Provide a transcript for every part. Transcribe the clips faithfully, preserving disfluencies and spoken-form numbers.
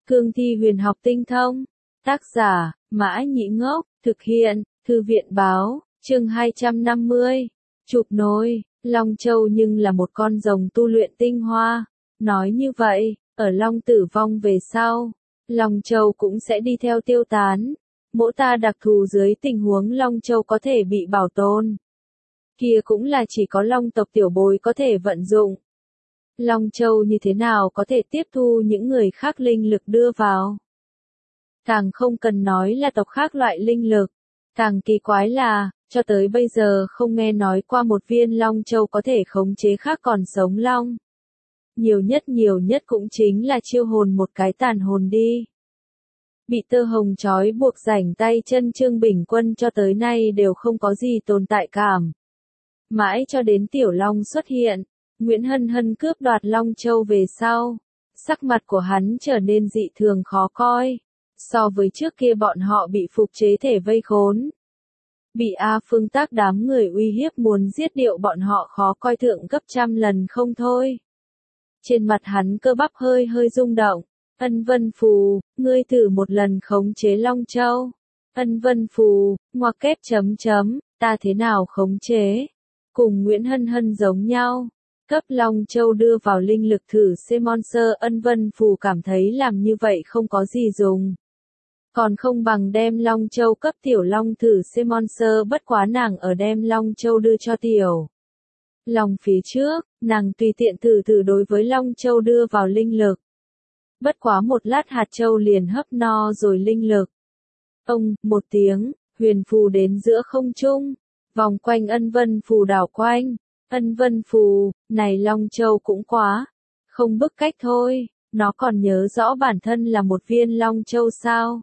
Cương thi huyền học tinh thông. Tác giả, Mã Nhĩ Ngốc, thực hiện, Thư viện Báo, chương hai trăm năm mươi. Chụp nối, Long Châu nhưng là một con rồng tu luyện tinh hoa. Nói như vậy, ở Long tử vong về sau, Long Châu cũng sẽ đi theo tiêu tán. Mỗi ta đặc thù dưới tình huống Long Châu có thể bị bảo tồn. Kia cũng là chỉ có Long tộc tiểu bối có thể vận dụng. Long Châu như thế nào có thể tiếp thu những người khác linh lực đưa vào. Càng không cần nói là tộc khác loại linh lực. Càng kỳ quái là, cho tới bây giờ không nghe nói qua một viên Long Châu có thể khống chế khác còn sống Long. Nhiều nhất nhiều nhất cũng chính là chiêu hồn một cái tàn hồn đi. Bị tơ hồng trói buộc rảnh tay chân Trương Bình Quân cho tới nay đều không có gì tồn tại cảm. Mãi cho đến Tiểu Long xuất hiện, Nguyễn Hân Hân cướp đoạt Long Châu về sau, sắc mặt của hắn trở nên dị thường khó coi. So với trước kia bọn họ bị phục chế thể vây khốn, bị A Phương Tác đám người uy hiếp muốn giết điệu bọn họ khó coi thượng gấp trăm lần không thôi. Trên mặt hắn cơ bắp hơi hơi rung động. Ân Vân Phù, ngươi thử một lần khống chế Long Châu. Ân Vân Phù, ngoặc kép chấm chấm, ta thế nào khống chế? Cùng Nguyễn Hân Hân giống nhau. Cấp Long Châu đưa vào linh lực thử C-Monster. Ân Vân Phù cảm thấy làm như vậy không có gì dùng. Còn không bằng đem Long Châu cấp Tiểu Long thử C-Monster, bất quá nàng ở đem Long Châu đưa cho Tiểu Long phía trước, nàng tùy tiện thử thử đối với Long Châu đưa vào linh lực. Bất quá một lát hạt châu liền hấp no rồi linh lực. Ông, một tiếng, huyền phù đến giữa không trung, vòng quanh Ân Vân Phù đảo quanh. Ân Vân Phù, này Long Châu cũng quá, không bức cách thôi, nó còn nhớ rõ bản thân là một viên Long Châu sao.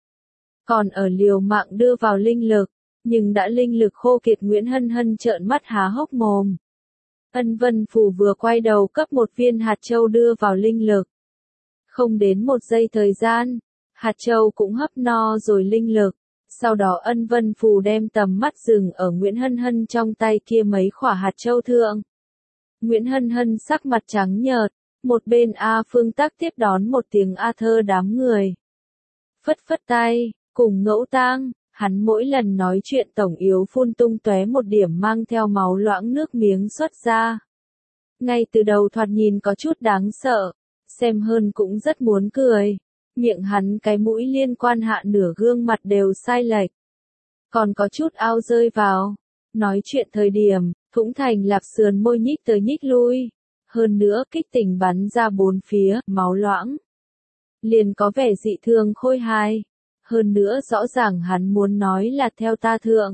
Còn ở liều mạng đưa vào linh lực, nhưng đã linh lực khô kiệt. Nguyễn Hân Hân trợn mắt há hốc mồm. Ân Vân Phù vừa quay đầu cấp một viên hạt châu đưa vào linh lực. Không đến một giây thời gian, hạt châu cũng hấp no rồi linh lực. Sau đó Ân Vân Phù đem tầm mắt dừng ở Nguyễn Hân Hân trong tay kia mấy khỏa hạt châu thượng. Nguyễn Hân Hân sắc mặt trắng nhợt, một bên A Phương Tác tiếp đón một tiếng A Thơ đám người. Phất phất tay, cùng Ngẫu Tang, hắn mỗi lần nói chuyện tổng yếu phun tung tóe một điểm mang theo máu loãng nước miếng xuất ra. Ngay từ đầu thoạt nhìn có chút đáng sợ, xem hơn cũng rất muốn cười. Miệng hắn cái mũi liên quan hạ nửa gương mặt đều sai lệch. Còn có chút ao rơi vào. Nói chuyện thời điểm, Thũng Thành Lạc sườn môi nhích tới nhích lui. Hơn nữa kích tình bắn ra bốn phía, máu loãng. Liền có vẻ dị thường khôi hài. Hơn nữa rõ ràng hắn muốn nói là theo ta thượng.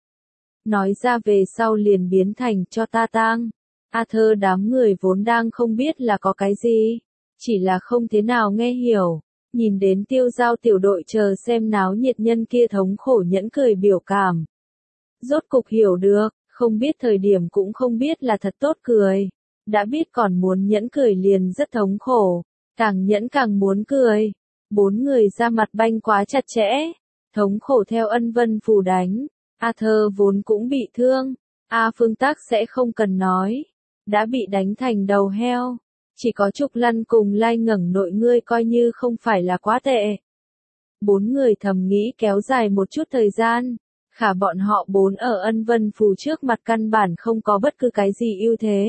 Nói ra về sau liền biến thành cho ta tang. A Thơ đám người vốn đang không biết là có cái gì. Chỉ là không thế nào nghe hiểu. Nhìn đến Tiêu Giao tiểu đội chờ xem náo nhiệt nhân kia thống khổ nhẫn cười biểu cảm. Rốt cục hiểu được, không biết thời điểm cũng không biết là thật tốt cười. Đã biết còn muốn nhẫn cười liền rất thống khổ. Càng nhẫn càng muốn cười. Bốn người ra mặt banh quá chặt chẽ. Thống khổ theo Ân Vân Phù đánh. A Thơ vốn cũng bị thương. A Phương Tác sẽ không cần nói. Đã bị đánh thành đầu heo. Chỉ có Trục Lăn cùng Lai Ngẩng nội ngươi coi như không phải là quá tệ. Bốn người thầm nghĩ kéo dài một chút thời gian. Khả bọn họ bốn ở Ân Vân Phù trước mặt căn bản không có bất cứ cái gì ưu thế.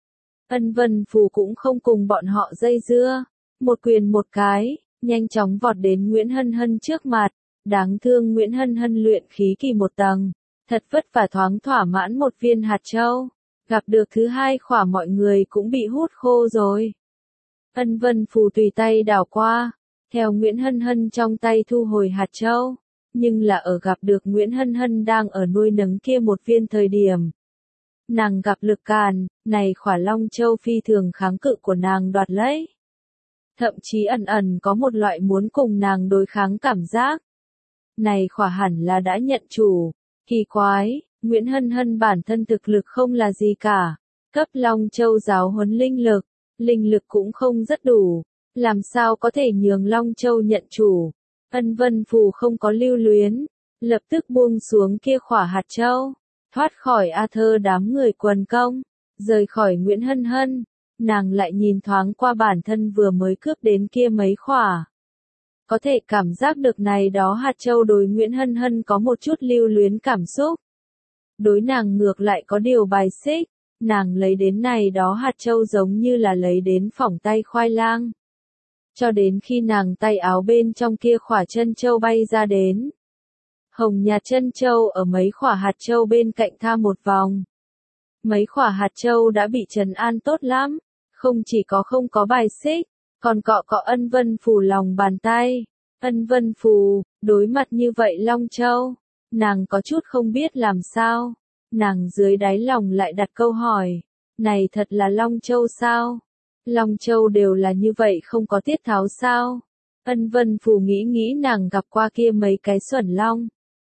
Ân Vân Phù cũng không cùng bọn họ dây dưa. Một quyền một cái, nhanh chóng vọt đến Nguyễn Hân Hân trước mặt. Đáng thương Nguyễn Hân Hân luyện khí kỳ một tầng. Thật vất vả thoáng thỏa mãn một viên hạt châu. Gặp được thứ hai khỏa mọi người cũng bị hút khô rồi. Ân Vân Phù tùy tay đảo qua, theo Nguyễn Hân Hân trong tay thu hồi hạt châu, nhưng là ở gặp được Nguyễn Hân Hân đang ở nuôi nấng kia một viên thời điểm. Nàng gặp lực càn, này khỏa Long Châu phi thường kháng cự của nàng đoạt lấy. Thậm chí ẩn ẩn có một loại muốn cùng nàng đối kháng cảm giác. Này khỏa hẳn là đã nhận chủ, kỳ quái. Nguyễn Hân Hân bản thân thực lực không là gì cả. Cấp Long Châu giáo huấn linh lực, linh lực cũng không rất đủ. Làm sao có thể nhường Long Châu nhận chủ. Ân Vân Phù không có lưu luyến. Lập tức buông xuống kia khỏa hạt châu. Thoát khỏi A Thơ đám người quần công. Rời khỏi Nguyễn Hân Hân. Nàng lại nhìn thoáng qua bản thân vừa mới cướp đến kia mấy khỏa. Có thể cảm giác được này đó hạt châu đối Nguyễn Hân Hân có một chút lưu luyến cảm xúc. Đối nàng ngược lại có điều bài xích, nàng lấy đến này đó hạt châu giống như là lấy đến phỏng tay khoai lang. Cho đến khi nàng tay áo bên trong kia khỏa chân châu bay ra đến. Hồng nhạt chân châu ở mấy khỏa hạt châu bên cạnh tha một vòng. Mấy khỏa hạt châu đã bị trấn an tốt lắm, không chỉ có không có bài xích, còn cọ cọ ân vân phù lòng bàn tay. Ân vân phù, đối mặt như vậy Long Châu, nàng có chút không biết làm sao. Nàng dưới đáy lòng lại đặt câu hỏi, này thật là Long Châu sao? Long Châu đều là như vậy không có tiết tháo sao? Ân vân phù nghĩ nghĩ nàng gặp qua kia mấy cái xuẩn long.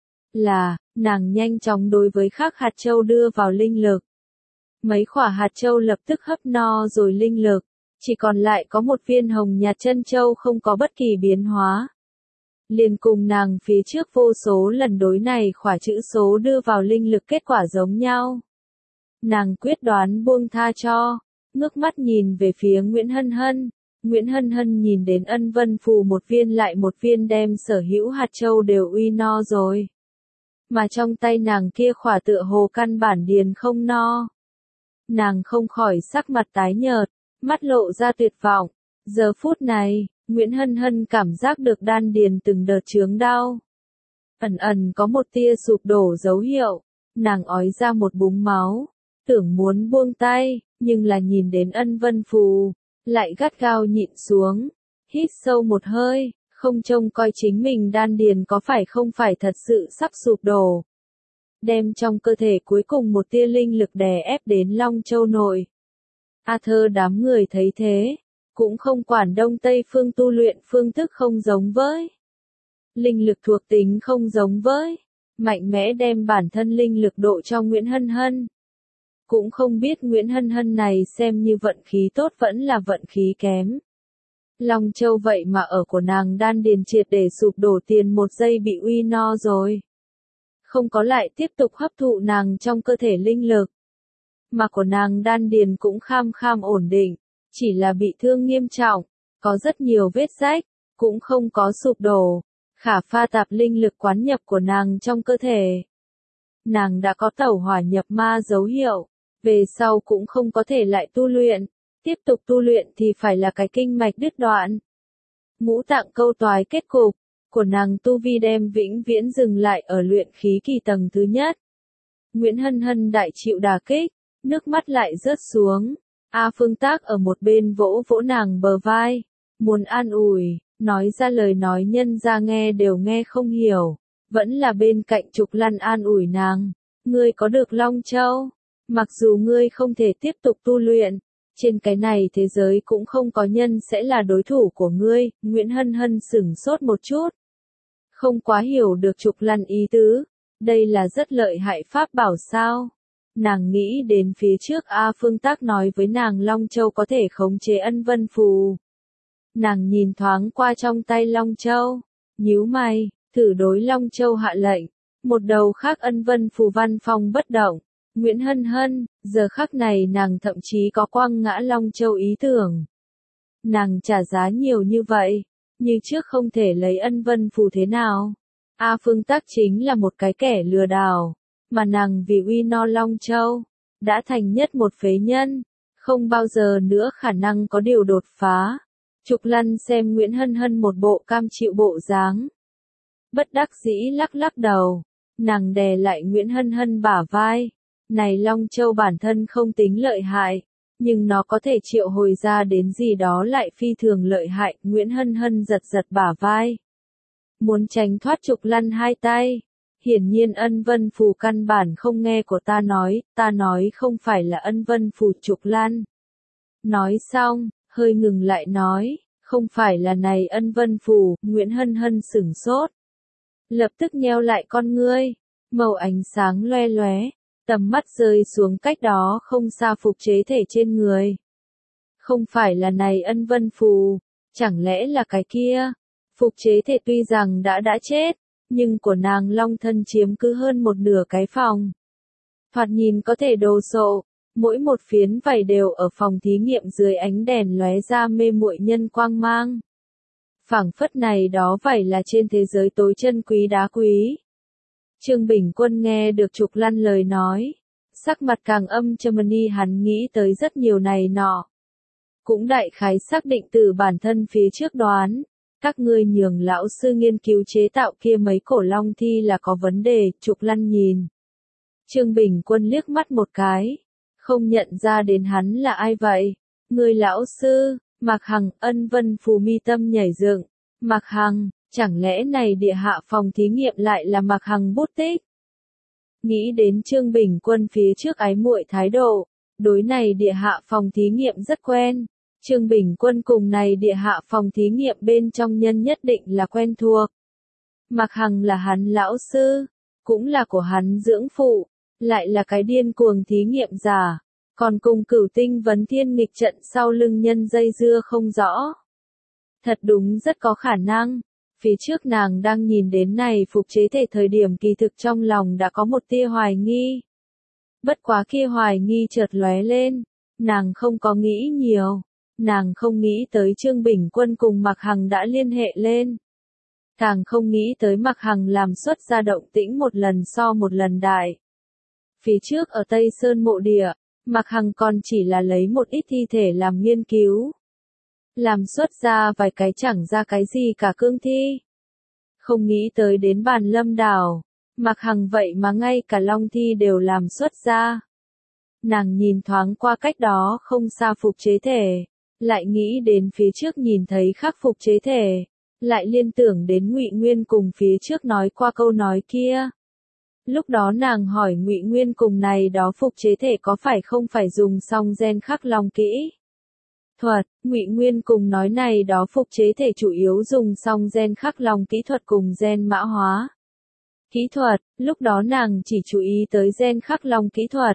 Là, nàng nhanh chóng đối với khác hạt châu đưa vào linh lực. Mấy khỏa hạt châu lập tức hấp no rồi linh lực, chỉ còn lại có một viên hồng nhạt chân châu không có bất kỳ biến hóa. Liền cùng nàng phía trước vô số lần đối này khỏa chữ số đưa vào linh lực kết quả giống nhau. Nàng quyết đoán buông tha cho, ngước mắt nhìn về phía Nguyễn Hân Hân. Nguyễn Hân Hân nhìn đến ân vân phù một viên lại một viên đem sở hữu hạt châu đều uy no rồi. Mà trong tay nàng kia khỏa tựa hồ căn bản điền không no. Nàng không khỏi sắc mặt tái nhợt, mắt lộ ra tuyệt vọng. Giờ phút này, Nguyễn Hân Hân cảm giác được đan điền từng đợt chướng đau. Ẩn ẩn có một tia sụp đổ dấu hiệu, nàng ói ra một búng máu, tưởng muốn buông tay, nhưng là nhìn đến ân vân phù, lại gắt gao nhịn xuống, hít sâu một hơi, không trông coi chính mình đan điền có phải không phải thật sự sắp sụp đổ. Đem trong cơ thể cuối cùng một tia linh lực đè ép đến Long Châu nội. A Thơ đám người thấy thế, cũng không quản đông tây phương tu luyện phương thức không giống với. Linh lực thuộc tính không giống với, mạnh mẽ đem bản thân linh lực độ cho Nguyễn Hân Hân. Cũng không biết Nguyễn Hân Hân này xem như vận khí tốt vẫn là vận khí kém. Long Châu vậy mà ở của nàng đan điền triệt để sụp đổ tiền một giây bị uy no rồi. Không có lại tiếp tục hấp thụ nàng trong cơ thể linh lực. Mà của nàng đan điền cũng kham kham ổn định, chỉ là bị thương nghiêm trọng, có rất nhiều vết rách, cũng không có sụp đổ. Khả pha tạp linh lực quán nhập của nàng trong cơ thể. Nàng đã có tẩu hỏa nhập ma dấu hiệu, về sau cũng không có thể lại tu luyện, tiếp tục tu luyện thì phải là cái kinh mạch đứt đoạn. Ngũ tạng câu toái kết cục, của nàng tu vi đem vĩnh viễn dừng lại ở luyện khí kỳ tầng thứ nhất. Nguyễn Hân Hân đại chịu đả kích, nước mắt lại rớt xuống. A Phương Tác ở một bên vỗ vỗ nàng bờ vai, muốn an ủi, nói ra lời nói nhân ra nghe đều nghe không hiểu, vẫn là bên cạnh Trục Lăn an ủi nàng, ngươi có được Long Châu, mặc dù ngươi không thể tiếp tục tu luyện, trên cái này thế giới cũng không có nhân sẽ là đối thủ của ngươi. Nguyễn Hân Hân sửng sốt một chút, không quá hiểu được Trục Lăn ý tứ, đây là rất lợi hại pháp bảo sao? Nàng nghĩ đến phía trước A Phương Tác nói với nàng Long Châu có thể khống chế ân vân phù. Nàng nhìn thoáng qua trong tay Long Châu, nhíu mày, thử đối Long Châu hạ lệnh. Một đầu khác ân vân phù văn phong bất động. Nguyễn Hân Hân, giờ khắc này nàng thậm chí có quăng ngã Long Châu ý tưởng. Nàng trả giá nhiều như vậy, như trước không thể lấy ân vân phù thế nào. A Phương Tác chính là một cái kẻ lừa đảo, mà nàng vì uy no Long Châu, đã thành nhất một phế nhân, không bao giờ nữa khả năng có điều đột phá. Trục Lăn xem Nguyễn Hân Hân một bộ cam chịu bộ dáng. Bất đắc dĩ lắc lắc đầu, nàng đè lại Nguyễn Hân Hân bả vai. Này Long Châu bản thân không tính lợi hại, nhưng nó có thể triệu hồi ra đến gì đó lại phi thường lợi hại. Nguyễn Hân Hân giật giật bả vai, muốn tránh thoát Trục Lăn hai tay. Hiển nhiên ân vân phù căn bản không nghe của ta nói, ta nói không phải là ân vân phù. Trục Lăn nói xong, hơi ngừng lại nói, không phải là này ân vân phù. Nguyễn Hân Hân sửng sốt, lập tức nheo lại con ngươi, màu ánh sáng loe loé, tầm mắt rơi xuống cách đó không xa phục chế thể trên người. Không phải là này ân vân phù, chẳng lẽ là cái kia? Phục chế thể tuy rằng đã đã chết, nhưng của nàng Long thân chiếm cứ hơn một nửa cái phòng. Thoạt nhìn có thể đồ sộ, mỗi một phiến vảy đều ở phòng thí nghiệm dưới ánh đèn lóe ra mê muội nhân quang mang. phảng phất này đó phải là trên thế giới tối chân quý đá quý. Trương Bình Quân nghe được Trục Lăn lời nói, sắc mặt càng âm trầm đi, hắn nghĩ tới rất nhiều này nọ. Cũng đại khái xác định từ bản thân phía trước đoán, các ngươi nhường lão sư nghiên cứu chế tạo kia mấy cổ long thi là có vấn đề. Trục Lăn nhìn Trương Bình Quân liếc mắt một cái, không nhận ra đến hắn là ai vậy. Người lão sư, Mạc Hằng. Ân Vân Phù mi tâm nhảy dựng. Mạc Hằng, chẳng lẽ này địa hạ phòng thí nghiệm lại là Mạc Hằng bút tích? Nghĩ đến Trương Bình Quân phía trước ái muội thái độ, đối này địa hạ phòng thí nghiệm rất quen. Trương Bình Quân cùng này địa hạ phòng thí nghiệm bên trong nhân nhất định là quen thuộc. Mạc Hằng là hắn lão sư, cũng là của hắn dưỡng phụ, lại là cái điên cuồng thí nghiệm giả, còn cùng Cửu Tinh Vấn Thiên nghịch trận sau lưng nhân dây dưa không rõ. Thật đúng rất có khả năng. Phía trước nàng đang nhìn đến này phục chế thể thời điểm kỳ thực trong lòng đã có một tia hoài nghi. Bất quá kia hoài nghi chợt lóe lên, nàng không có nghĩ nhiều, nàng không nghĩ tới Trương Bình Quân cùng Mạc Hằng đã liên hệ lên. Càng không nghĩ tới Mạc Hằng làm xuất ra động tĩnh một lần so một lần đại. Phía trước ở Tây Sơn mộ địa, Mạc Hằng còn chỉ là lấy một ít thi thể làm nghiên cứu. Làm xuất ra vài cái chẳng ra cái gì cả cương thi. Không nghĩ tới đến bàn Lâm Đảo, Mạc Hằng vậy mà ngay cả long thi đều làm xuất ra. Nàng nhìn thoáng qua cách đó không xa phục chế thể, lại nghĩ đến phía trước nhìn thấy khắc phục chế thể, lại liên tưởng đến Ngụy Nguyên cùng phía trước nói qua câu nói kia. Lúc đó nàng hỏi Ngụy Nguyên cùng này đó phục chế thể có phải không phải dùng xong gen khắc long kỹ thuật. Ngụy Nguyên cùng nói này đó phục chế thể chủ yếu dùng xong gen khắc long kỹ thuật cùng gen mã hóa kỹ thuật. Lúc đó nàng chỉ chú ý tới gen khắc long kỹ thuật,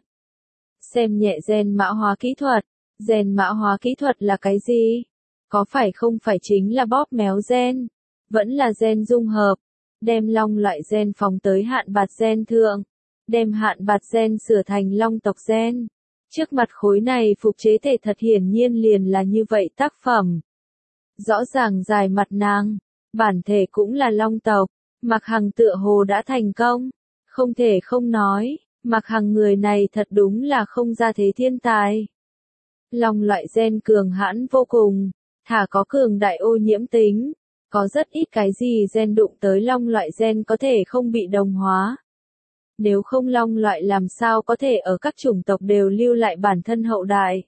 xem nhẹ gen mã hóa kỹ thuật. Gen mã hóa kỹ thuật là cái gì? Có phải không phải chính là bóp méo gen, vẫn là gen dung hợp, đem long loại gen phóng tới hạn bạt gen thượng, đem hạn bạt gen sửa thành long tộc gen. Trước mặt khối này phục chế thể thật hiển nhiên liền là như vậy tác phẩm. Rõ ràng dài mặt nàng, bản thể cũng là long tộc, Mạc Hằng tựa hồ đã thành công. Không thể không nói, Mạc Hằng người này thật đúng là không ra thế thiên tài. Long loại gen cường hãn vô cùng, thả có cường đại ô nhiễm tính, có rất ít cái gì gen đụng tới long loại gen có thể không bị đồng hóa. Nếu không long loại làm sao có thể ở các chủng tộc đều lưu lại bản thân hậu đại.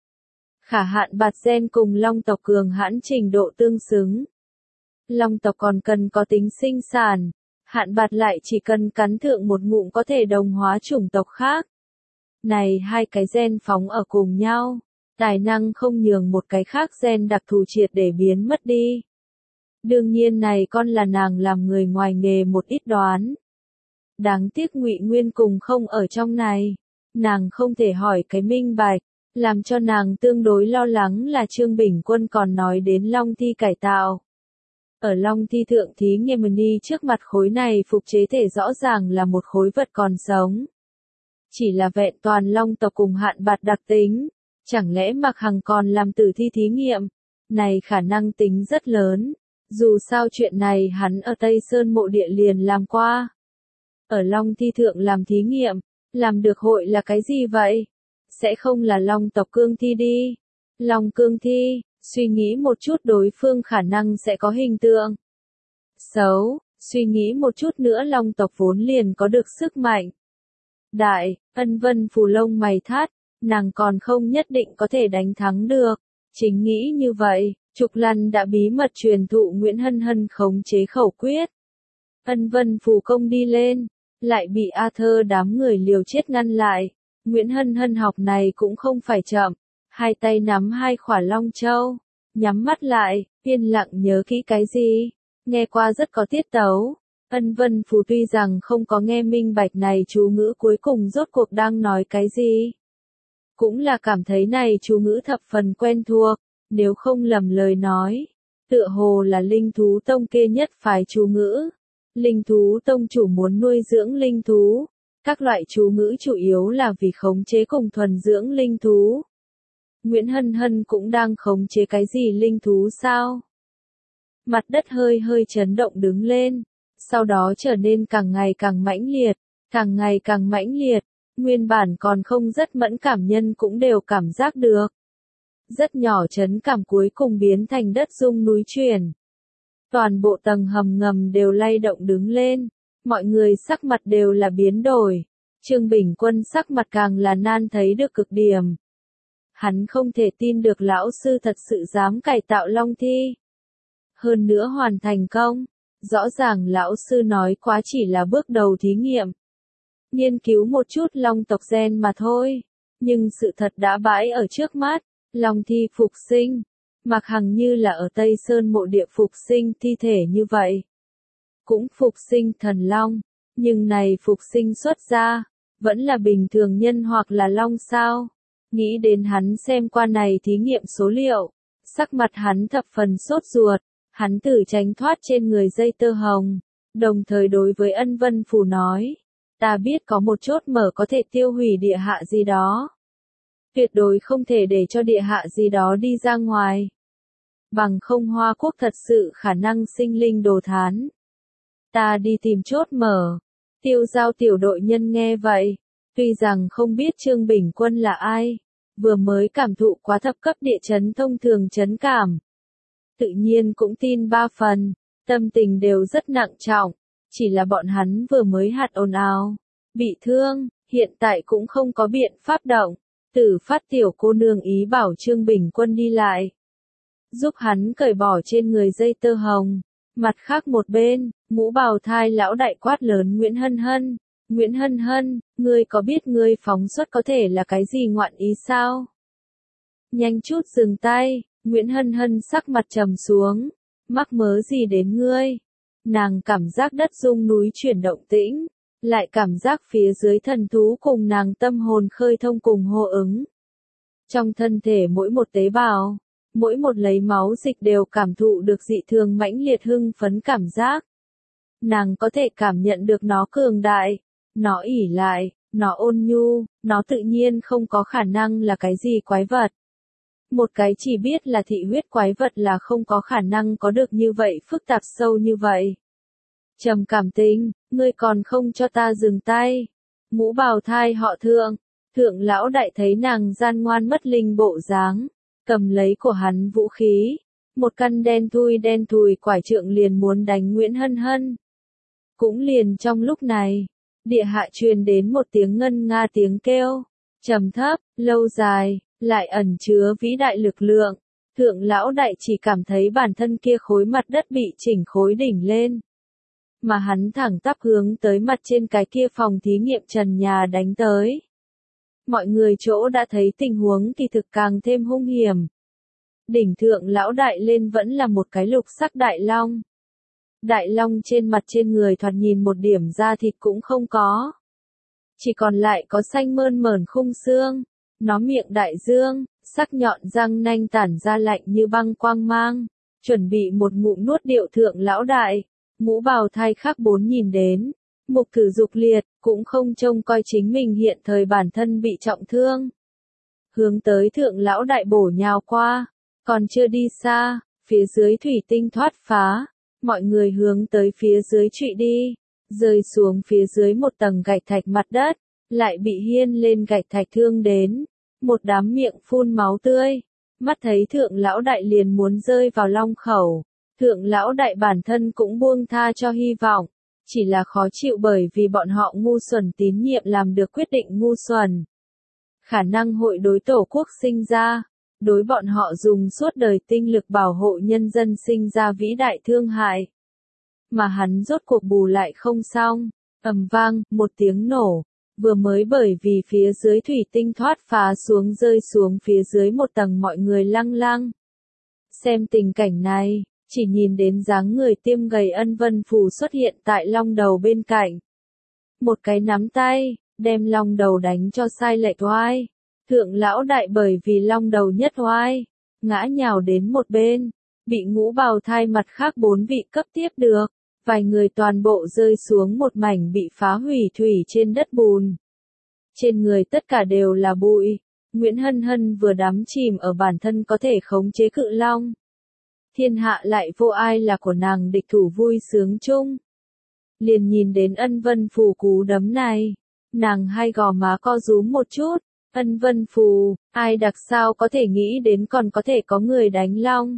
Khả hạn bạt gen cùng long tộc cường hãn trình độ tương xứng. Long tộc còn cần có tính sinh sản, hạn bạt lại chỉ cần cắn thượng một ngụm có thể đồng hóa chủng tộc khác. Này hai cái gen phóng ở cùng nhau, tài năng không nhường một cái khác gen đặc thù triệt để biến mất đi. Đương nhiên này con là nàng làm người ngoài nghề một ít đoán. Đáng tiếc Ngụy Nguyên cùng không ở trong này, nàng không thể hỏi cái minh bạch, làm cho nàng tương đối lo lắng là Trương Bình Quân còn nói đến long thi cải tạo. Ở long thi thượng thí nghiệm ni trước mặt khối này phục chế thể rõ ràng là một khối vật còn sống. Chỉ là vẹn toàn long tộc cùng hạn bạt đặc tính, chẳng lẽ Mạc Hằng còn làm tử thi thí nghiệm? Này khả năng tính rất lớn, dù sao chuyện này hắn ở Tây Sơn mộ địa liền làm qua. Ở long thi thượng làm thí nghiệm, làm được hội là cái gì vậy? Sẽ không là long tộc cương thi đi. Long cương thi, suy nghĩ một chút đối phương khả năng sẽ có hình tượng xấu, suy nghĩ một chút nữa long tộc vốn liền có được sức mạnh đại. Ân Vân Phù lông mày thắt, nàng còn không nhất định có thể đánh thắng được. Chính nghĩ như vậy, Trục Lăn đã bí mật truyền thụ Nguyễn Hân Hân khống chế khẩu quyết. Ân Vân Phù công đi lên, lại bị A Thơ đám người liều chết ngăn lại. Nguyễn Hân Hân học này cũng không phải chậm, hai tay nắm hai khỏa long châu, nhắm mắt lại, yên lặng nhớ kỹ cái gì, nghe qua rất có tiết tấu. Ân Vân Phù tuy rằng không có nghe minh bạch này chú ngữ cuối cùng rốt cuộc đang nói cái gì, cũng là cảm thấy này chú ngữ thập phần quen thuộc, nếu không lầm lời nói, tựa hồ là linh thú tông kê nhất phái chú ngữ. Linh thú tông chủ muốn nuôi dưỡng linh thú, các loại chú ngữ chủ yếu là vì khống chế cùng thuần dưỡng linh thú. Nguyễn Hân Hân cũng đang khống chế cái gì linh thú sao? mặt đất hơi hơi chấn động đứng lên, sau đó trở nên càng ngày càng mãnh liệt, càng ngày càng mãnh liệt, nguyên bản còn không rất mẫn cảm nhân cũng đều cảm giác được. Rất nhỏ chấn cảm cuối cùng biến thành đất rung núi chuyển. Toàn bộ tầng hầm ngầm đều lay động đứng lên, mọi người sắc mặt đều là biến đổi. Trương Bình Quân sắc mặt càng là nan thấy được cực điểm. Hắn không thể tin được lão sư thật sự dám cải tạo long thi. Hơn nữa hoàn thành công, rõ ràng lão sư nói quá chỉ là bước đầu thí nghiệm. Nghiên cứu một chút long tộc gen mà thôi, nhưng sự thật đã bãi ở trước mắt, long thi phục sinh, mặc hằng như là ở Tây Sơn mộ địa phục sinh thi thể như vậy. Cũng phục sinh thần long, nhưng này phục sinh xuất ra, vẫn là bình thường nhân hoặc là long sao. Nghĩ đến hắn xem qua này thí nghiệm số liệu, sắc mặt hắn thập phần sốt ruột, hắn thử tránh thoát trên người dây tơ hồng, đồng thời đối với Ân Vân Phù nói, ta biết có một chốt mở có thể tiêu hủy địa hạ gì đó. Tuyệt đối không thể để cho địa hạ gì đó đi ra ngoài. Bằng không Hoa Quốc thật sự khả năng sinh linh đồ thán. Ta đi tìm chốt mở. Tiêu Giao tiểu đội nhân nghe vậy, tuy rằng không biết Trương Bình Quân là ai, vừa mới cảm thụ quá thập cấp địa chấn thông thường chấn cảm. Tự nhiên cũng tin ba phần, tâm tình đều rất nặng trọng, chỉ là bọn hắn vừa mới hạt ồn ào, bị thương, hiện tại cũng không có biện pháp động. Tử Phát tiểu cô nương ý bảo Trương Bình Quân đi lại, giúp hắn cởi bỏ trên người dây tơ hồng. Mặt khác một bên, mũ bào thai lão đại quát lớn Nguyễn Hân Hân, Nguyễn Hân Hân, ngươi có biết ngươi phóng xuất có thể là cái gì ngoạn ý sao? Nhanh chút dừng tay, Nguyễn Hân Hân sắc mặt trầm xuống, mắc mớ gì đến ngươi? Nàng cảm giác đất rung núi chuyển động tĩnh, lại cảm giác phía dưới thần thú cùng nàng tâm hồn khơi thông cùng hô ứng. Trong thân thể mỗi một tế bào, mỗi một lấy máu dịch đều cảm thụ được dị thường mãnh liệt hưng phấn cảm giác. Nàng có thể cảm nhận được nó cường đại, nó ỉ lại, nó ôn nhu, nó tự nhiên không có khả năng là cái gì quái vật. Một cái chỉ biết là thị huyết quái vật là không có khả năng có được như vậy phức tạp sâu như vậy. Trầm Cảm Tình, ngươi còn không cho ta dừng tay. Mũ bào thai họ Thượng, Thượng lão đại thấy nàng gian ngoan mất linh bộ dáng, cầm lấy của hắn vũ khí, một căn đen thui đen thùi quải trượng liền muốn đánh Nguyễn Hân Hân. Cũng liền trong lúc này, địa hạ truyền đến một tiếng ngân nga tiếng kêu, trầm thấp, lâu dài, lại ẩn chứa vĩ đại lực lượng. Thượng lão đại chỉ cảm thấy bản thân kia khối mặt đất bị chỉnh khối đỉnh lên, mà hắn thẳng tắp hướng tới mặt trên cái kia phòng thí nghiệm trần nhà đánh tới. Mọi người chỗ đã thấy tình huống kỳ thực càng thêm hung hiểm. Đỉnh thượng lão đại lên vẫn là một cái lục sắc đại long. Đại long trên mặt trên người thoạt nhìn một điểm da thịt cũng không có. Chỉ còn lại có xanh mơn mởn khung xương. Nó miệng đại dương, sắc nhọn răng nanh tản ra lạnh như băng quang mang. Chuẩn bị một ngụm nuốt điệu thượng lão đại. Mũ bào thai khác bốn nhìn đến. Mục Thử Dục liệt, cũng không trông coi chính mình hiện thời bản thân bị trọng thương. Hướng tới thượng lão đại bổ nhào qua, còn chưa đi xa, phía dưới thủy tinh thoát phá, mọi người hướng tới phía dưới trụy đi, rơi xuống phía dưới một tầng gạch thạch mặt đất, lại bị hiên lên gạch thạch thương đến, một đám miệng phun máu tươi, mắt thấy thượng lão đại liền muốn rơi vào long khẩu, thượng lão đại bản thân cũng buông tha cho hy vọng. Chỉ là khó chịu bởi vì bọn họ ngu xuẩn tín nhiệm làm được quyết định ngu xuẩn. Khả năng hội đối tổ quốc sinh ra, đối bọn họ dùng suốt đời tinh lực bảo hộ nhân dân sinh ra vĩ đại thương hại. Mà hắn rốt cuộc bù lại không xong, ầm vang, một tiếng nổ, vừa mới bởi vì phía dưới thủy tinh thoát phá xuống rơi xuống phía dưới một tầng mọi người lăng lăng. Xem tình cảnh này. Chỉ nhìn đến dáng người tiêm gầy Ân Vân Phù xuất hiện tại long đầu bên cạnh. Một cái nắm tay, đem long đầu đánh cho sai lệch oai. Thượng lão đại bởi vì long đầu nhất oai, ngã nhào đến một bên, bị ngũ bào thai mặt khác bốn vị cấp tiếp được. Vài người toàn bộ rơi xuống một mảnh bị phá hủy thủy trên đất bùn. Trên người tất cả đều là bụi. Nguyễn Hân Hân vừa đắm chìm ở bản thân có thể khống chế cự long. thiên hạ lại vô ai là của nàng địch thủ vui sướng chung. Liền nhìn đến ân vân phù cú đấm này, nàng hai gò má co rúm một chút, ân vân phù, ai đặc sao có thể nghĩ đến còn có thể có người đánh long.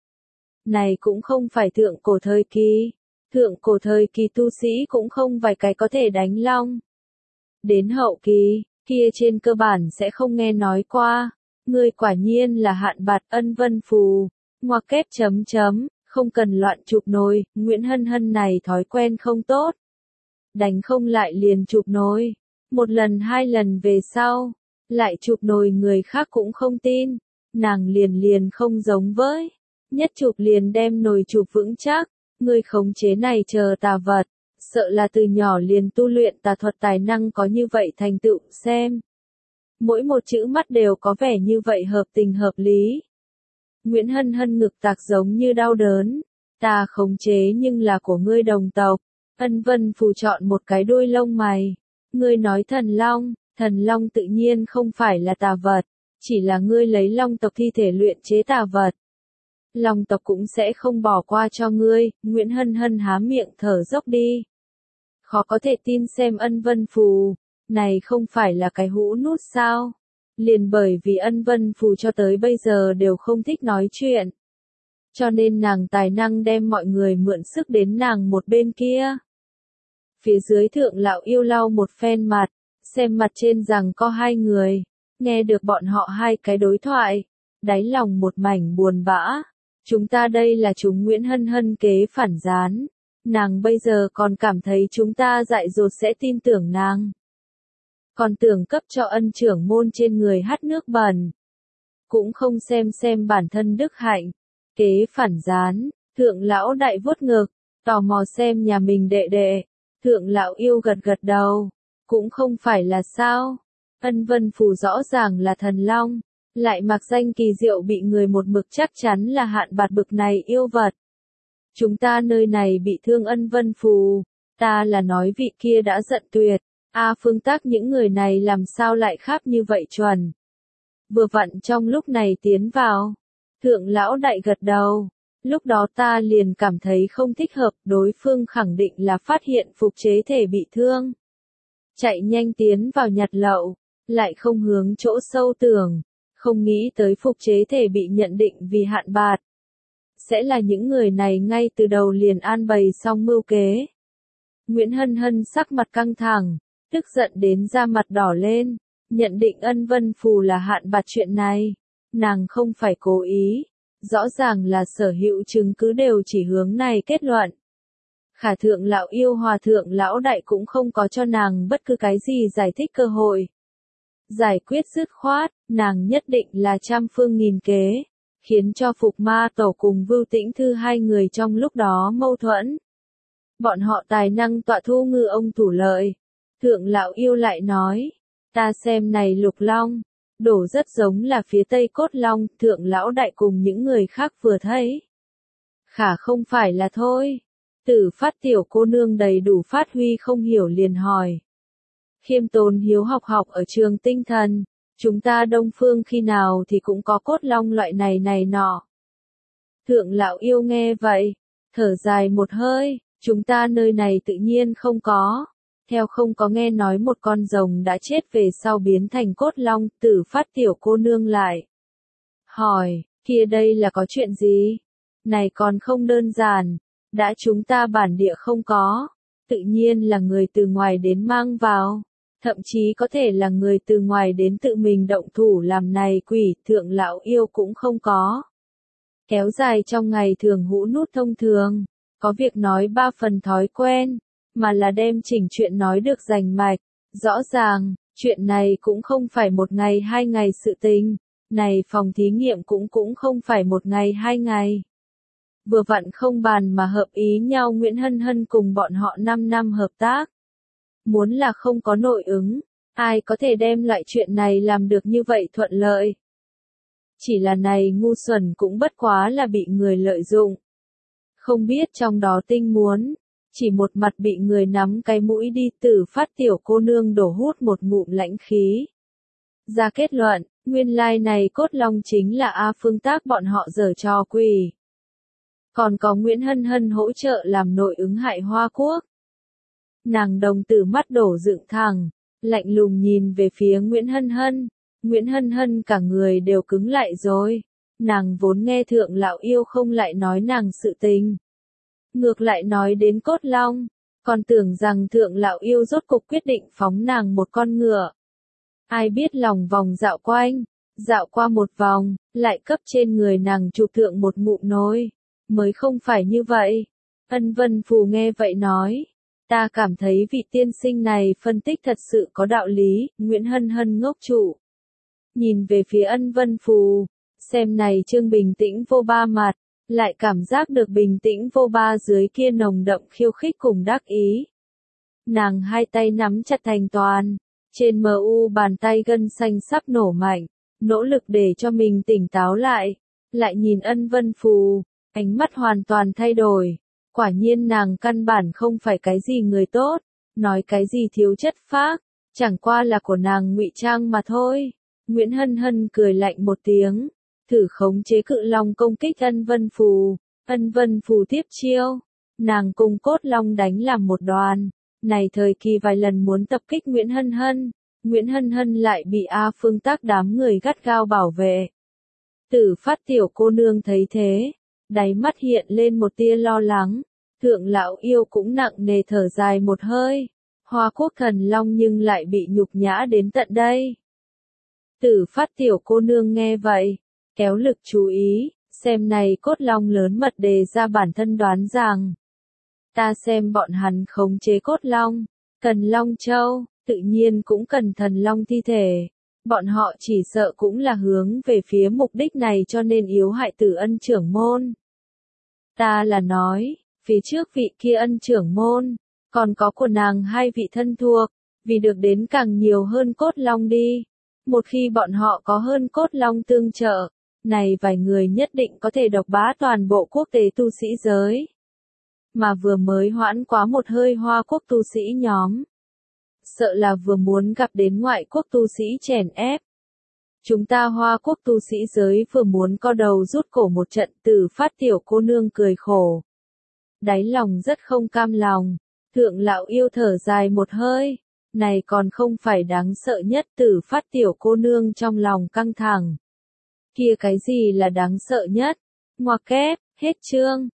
Này cũng không phải thượng cổ thời kỳ, thượng cổ thời kỳ tu sĩ cũng không vài cái có thể đánh long. Đến hậu kỳ, kia trên cơ bản sẽ không nghe nói qua, người quả nhiên là hạn bạt ân vân phù, ngoặc kép chấm chấm, không cần loạn chụp nồi, Nguyễn Hân Hân này thói quen không tốt. Đánh không lại liền chụp nồi, một lần hai lần về sau, lại chụp nồi người khác cũng không tin, nàng liền liền không giống với, nhất chụp liền đem nồi chụp vững chắc, người khống chế này chờ tà vật, sợ là từ nhỏ liền tu luyện tà thuật tài năng có như vậy thành tựu, xem. Mỗi một chữ mắt đều có vẻ như vậy hợp tình hợp lý. Nguyễn Hân Hân ngực tạc giống như đau đớn, ta khống chế nhưng là của ngươi đồng tộc, ân vân phù chọn một cái đuôi lông mày, ngươi nói thần long, thần long tự nhiên không phải là tà vật, chỉ là ngươi lấy long tộc thi thể luyện chế tà vật. Long tộc cũng sẽ không bỏ qua cho ngươi, Nguyễn Hân Hân há miệng thở dốc đi. Khó có thể tin xem ân vân phù, này không phải là cái hũ nút sao? Liền bởi vì ân vân phù cho tới bây giờ đều không thích nói chuyện. Cho nên nàng tài năng đem mọi người mượn sức đến nàng một bên kia. Phía dưới thượng lão yêu lau một phen mặt, xem mặt trên rằng có hai người, nghe được bọn họ hai cái đối thoại, đáy lòng một mảnh buồn bã. Chúng ta đây là chúng Nguyễn Hân Hân kế phản gián, nàng bây giờ còn cảm thấy chúng ta dại dột sẽ tin tưởng nàng. Còn tưởng cấp cho ân trưởng môn trên người hắt nước bẩn. Cũng không xem xem bản thân đức hạnh. Kế phản gián, thượng lão đại vuốt ngực, tò mò xem nhà mình đệ đệ. Thượng lão yêu gật gật đầu. Cũng không phải là sao. Ân vân phù rõ ràng là thần long. Lại mặc danh kỳ diệu bị người một mực chắc chắn là hạn bạt bực này yêu vật. Chúng ta nơi này bị thương ân vân phù. Ta là nói vị kia đã giận tuyệt. A phương tác những người này làm sao lại khác như vậy chuẩn. Vừa vặn trong lúc này tiến vào. Thượng lão đại gật đầu. Lúc đó ta liền cảm thấy không thích hợp, đối phương khẳng định là phát hiện phục chế thể bị thương. Chạy nhanh tiến vào nhặt lậu, lại không hướng chỗ sâu tưởng, không nghĩ tới phục chế thể bị nhận định vì hạn bạt. Sẽ là những người này ngay từ đầu liền an bày xong mưu kế. Nguyễn Hân Hân sắc mặt căng thẳng, tức giận đến da mặt đỏ lên, nhận định ân vân phù là hạn bạt chuyện này. Nàng không phải cố ý, rõ ràng là sở hữu chứng cứ đều chỉ hướng này kết luận. Khả thượng lão yêu hòa thượng lão đại cũng không có cho nàng bất cứ cái gì giải thích cơ hội. Giải quyết dứt khoát, nàng nhất định là trăm phương nghìn kế, khiến cho Phục Ma Tổ cùng Vưu Tĩnh Thư hai người trong lúc đó mâu thuẫn. Bọn họ tài năng tọa thu ngư ông thủ lợi. Thượng lão yêu lại nói, ta xem này lục long, đổ rất giống là phía tây cốt long, thượng lão đại cùng những người khác vừa thấy. Khả không phải là thôi. Tử phát tiểu cô nương đầy đủ phát huy không hiểu liền hỏi. Khiêm tốn hiếu học học ở trường tinh thần, chúng ta đông phương khi nào thì cũng có cốt long loại này này nọ. Thượng lão yêu nghe vậy, thở dài một hơi, chúng ta nơi này tự nhiên không có. Theo không có nghe nói một con rồng đã chết về sau biến thành cốt long, tử phát tiểu cô nương lại. Hỏi, kia đây là có chuyện gì? Này còn không đơn giản, đã chúng ta bản địa không có, tự nhiên là người từ ngoài đến mang vào, thậm chí có thể là người từ ngoài đến tự mình động thủ làm này quỷ, thượng lão yêu cũng không có. Kéo dài trong ngày thường hũ nút thông thường, có việc nói ba phần thói quen, mà là đem chỉnh chuyện nói được rành mạch, rõ ràng, chuyện này cũng không phải một ngày hai ngày sự tình, này phòng thí nghiệm cũng cũng không phải một ngày hai ngày. Vừa vặn không bàn mà hợp ý nhau Nguyễn Hân Hân cùng bọn họ năm năm hợp tác. Muốn là không có nội ứng, ai có thể đem loại chuyện này làm được như vậy thuận lợi. Chỉ là này ngu xuẩn cũng bất quá là bị người lợi dụng. Không biết trong đó tinh muốn, chỉ một mặt bị người nắm cái mũi đi tử phát tiểu cô nương đổ hút một ngụm lãnh khí. Ra kết luận, nguyên lai này cốt long chính là A phương tác bọn họ giở trò quỷ. Còn có Nguyễn Hân Hân hỗ trợ làm nội ứng hại Hoa Quốc. Nàng đồng tử mắt đổ dựng thẳng, lạnh lùng nhìn về phía Nguyễn Hân Hân. Nguyễn Hân Hân cả người đều cứng lại rồi. Nàng vốn nghe Thượng Lão Yêu không lại nói nàng sự tình. Ngược lại nói đến Cốt Long. Còn tưởng rằng Thượng Lão Yêu rốt cục quyết định phóng nàng một con ngựa. Ai biết lòng vòng dạo quanh, dạo qua một vòng, lại cấp trên người nàng chụp thượng một ngụm nồi. Mới không phải như vậy. Ân Vân Phù nghe vậy nói. Ta cảm thấy vị tiên sinh này phân tích thật sự có đạo lý. Nguyễn Hân Hân ngốc trụ. Nhìn về phía Ân Vân Phù. Xem này Trương bình tĩnh vô ba mặt. Lại cảm giác được bình tĩnh vô ba dưới kia nồng đậm khiêu khích cùng đắc ý. Nàng hai tay nắm chặt thành toàn. Trên mờ u bàn tay gân xanh sắp nổ mạnh. Nỗ lực để cho mình tỉnh táo lại. Lại nhìn Ân Vân Phù. Ánh mắt hoàn toàn thay đổi. Quả nhiên nàng căn bản không phải cái gì người tốt. Nói cái gì thiếu chất phác. Chẳng qua là của nàng ngụy trang mà thôi. Nguyễn Hân Hân cười lạnh một tiếng. Thử khống chế cự long công kích Ân Vân Phù. Ân Vân Phù tiếp chiêu. Nàng cùng Cốt Long đánh làm một đoàn. Này thời kỳ vài lần muốn tập kích Nguyễn Hân Hân. Nguyễn Hân Hân lại bị A Phương Tác đám người gắt gao bảo vệ. Tử Phát tiểu cô nương thấy thế. Đáy mắt hiện lên một tia lo lắng. Thượng Lão Yêu cũng nặng nề thở dài một hơi. Hoa Quốc thần long nhưng lại bị nhục nhã đến tận đây. Tử Phát tiểu cô nương nghe vậy. Kéo lực chú ý. Xem này Cốt Long lớn mật đề ra bản thân đoán rằng. Ta xem bọn hắn khống chế Cốt Long. Cần Long Châu. Tự nhiên cũng cần thần long thi thể. Bọn họ chỉ sợ cũng là hướng về phía mục đích này cho nên yếu hại Tử Ân trưởng môn. Ta là nói, phía trước vị kia Ân trưởng môn, còn có của nàng hai vị thân thuộc, vì được đến càng nhiều hơn Cốt Long đi. Một khi bọn họ có hơn Cốt Long tương trợ, này vài người nhất định có thể độc bá toàn bộ quốc tế tu sĩ giới. Mà vừa mới hoãn quá một hơi Hoa Quốc tu sĩ nhóm. Sợ là vừa muốn gặp đến ngoại quốc tu sĩ chèn ép. Chúng ta Hoa Quốc tu sĩ giới vừa muốn co đầu rút cổ một trận. Tử Phát tiểu cô nương cười khổ. Đáy lòng rất không cam lòng. Thượng Lão Yêu thở dài một hơi. Này còn không phải đáng sợ nhất. Tử Phát tiểu cô nương trong lòng căng thẳng. Kia cái gì là đáng sợ nhất? Ngoặc kép, hết chương.